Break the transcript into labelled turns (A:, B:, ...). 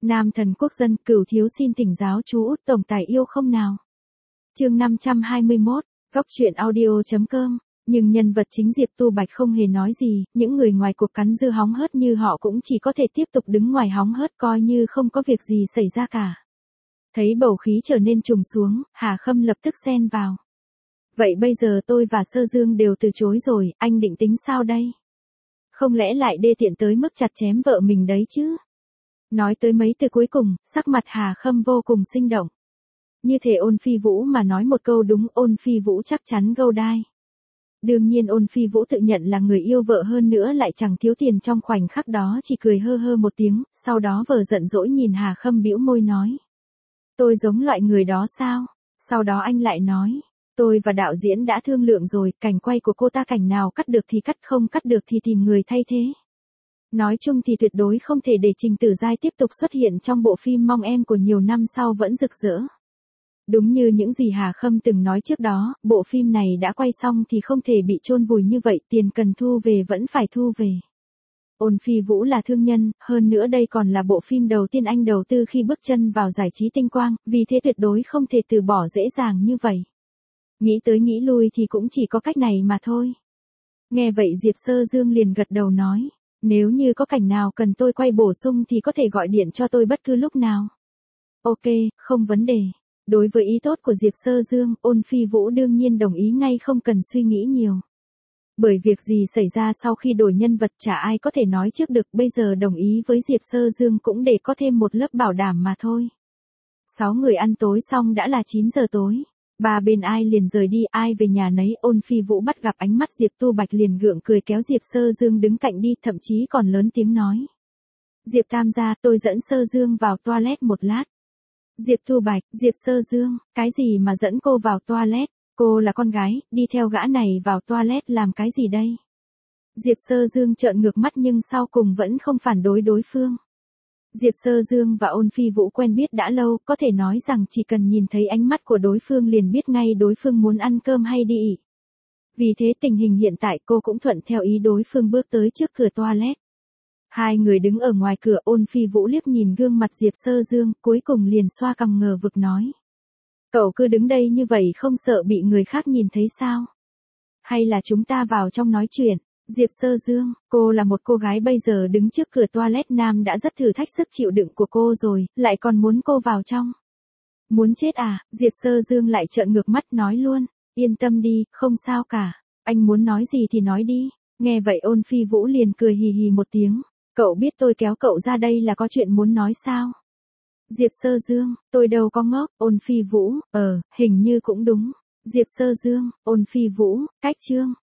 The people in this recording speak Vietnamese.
A: Nam thần quốc dân, Cửu thiếu xin thỉnh giáo chú Út tổng tài yêu không nào. Chương 521, góc truyện audio.com. Nhưng nhân vật chính Diệp Tu Bạch không hề nói gì, những người ngoài cuộc cắn dưa hóng hớt như họ cũng chỉ có thể tiếp tục đứng ngoài hóng hớt coi như không có việc gì xảy ra cả. Thấy bầu khí trở nên trùng xuống, Hà Khâm lập tức xen vào. Vậy bây giờ tôi và Sơ Dương đều từ chối rồi, anh định tính sao đây? Không lẽ lại đê tiện tới mức chặt chém vợ mình đấy chứ? Nói tới mấy từ cuối cùng, sắc mặt Hà Khâm vô cùng sinh động. Như thể Ôn Phi Vũ mà nói một câu đúng, Ôn Phi Vũ chắc chắn gâu đai. Đương nhiên Ôn Phi Vũ tự nhận là người yêu vợ hơn nữa lại chẳng thiếu tiền, trong khoảnh khắc đó chỉ cười hơ hơ một tiếng, sau đó vờ giận dỗi nhìn Hà Khâm bĩu môi nói. Tôi giống loại người đó sao? Sau đó anh lại nói. Tôi và đạo diễn đã thương lượng rồi, cảnh quay của cô ta cảnh nào cắt được thì cắt, không cắt được thì tìm người thay thế. Nói chung thì tuyệt đối không thể để Trình Tử Giai tiếp tục xuất hiện trong bộ phim Mong Em của nhiều năm sau vẫn rực rỡ. Đúng như những gì Hà Khâm từng nói trước đó, bộ phim này đã quay xong thì không thể bị chôn vùi như vậy, tiền cần thu về vẫn phải thu về. Ôn Phi Vũ là thương nhân, hơn nữa đây còn là bộ phim đầu tiên anh đầu tư khi bước chân vào giải trí tinh quang, vì thế tuyệt đối không thể từ bỏ dễ dàng như vậy. Nghĩ tới nghĩ lui thì cũng chỉ có cách này mà thôi. Nghe vậy Diệp Sơ Dương liền gật đầu nói, nếu như có cảnh nào cần tôi quay bổ sung thì có thể gọi điện cho tôi bất cứ lúc nào. Ok, không vấn đề. Đối với ý tốt của Diệp Sơ Dương, Ôn Phi Vũ đương nhiên đồng ý ngay không cần suy nghĩ nhiều. Bởi việc gì xảy ra sau khi đổi nhân vật chả ai có thể nói trước được, bây giờ đồng ý với Diệp Sơ Dương cũng để có thêm một lớp bảo đảm mà thôi. 6 người ăn tối xong đã là 9 giờ tối. Ba bên ai liền rời đi, ai về nhà nấy. Ôn Phi Vũ bắt gặp ánh mắt Diệp Tu Bạch liền gượng cười kéo Diệp Sơ Dương đứng cạnh đi, thậm chí còn lớn tiếng nói. Diệp Tam gia, tôi dẫn Sơ Dương vào toilet một lát. Diệp Tu Bạch, Diệp Sơ Dương, cái gì mà dẫn cô vào toilet? Cô là con gái, đi theo gã này vào toilet làm cái gì đây? Diệp Sơ Dương trợn ngược mắt nhưng sau cùng vẫn không phản đối đối phương. Diệp Sơ Dương và Ôn Phi Vũ quen biết đã lâu, có thể nói rằng chỉ cần nhìn thấy ánh mắt của đối phương liền biết ngay đối phương muốn ăn cơm hay đi ị. Vì thế tình hình hiện tại cô cũng thuận theo ý đối phương bước tới trước cửa toilet. Hai người đứng ở ngoài cửa, Ôn Phi Vũ liếc nhìn gương mặt Diệp Sơ Dương, cuối cùng liền xoa cằm ngờ vực nói. Cậu cứ đứng đây như vậy không sợ bị người khác nhìn thấy sao? Hay là chúng ta vào trong nói chuyện? Diệp Sơ Dương, cô là một cô gái bây giờ đứng trước cửa toilet nam đã rất thử thách sức chịu đựng của cô rồi, lại còn muốn cô vào trong. Muốn chết à? Diệp Sơ Dương lại trợn ngược mắt nói luôn, yên tâm đi, không sao cả, anh muốn nói gì thì nói đi. Nghe vậy Ôn Phi Vũ liền cười hì hì một tiếng, cậu biết tôi kéo cậu ra đây là có chuyện muốn nói sao? Diệp Sơ Dương, tôi đâu có ngốc. Ôn Phi Vũ, hình như cũng đúng. Diệp Sơ Dương, Ôn Phi Vũ, cách chương.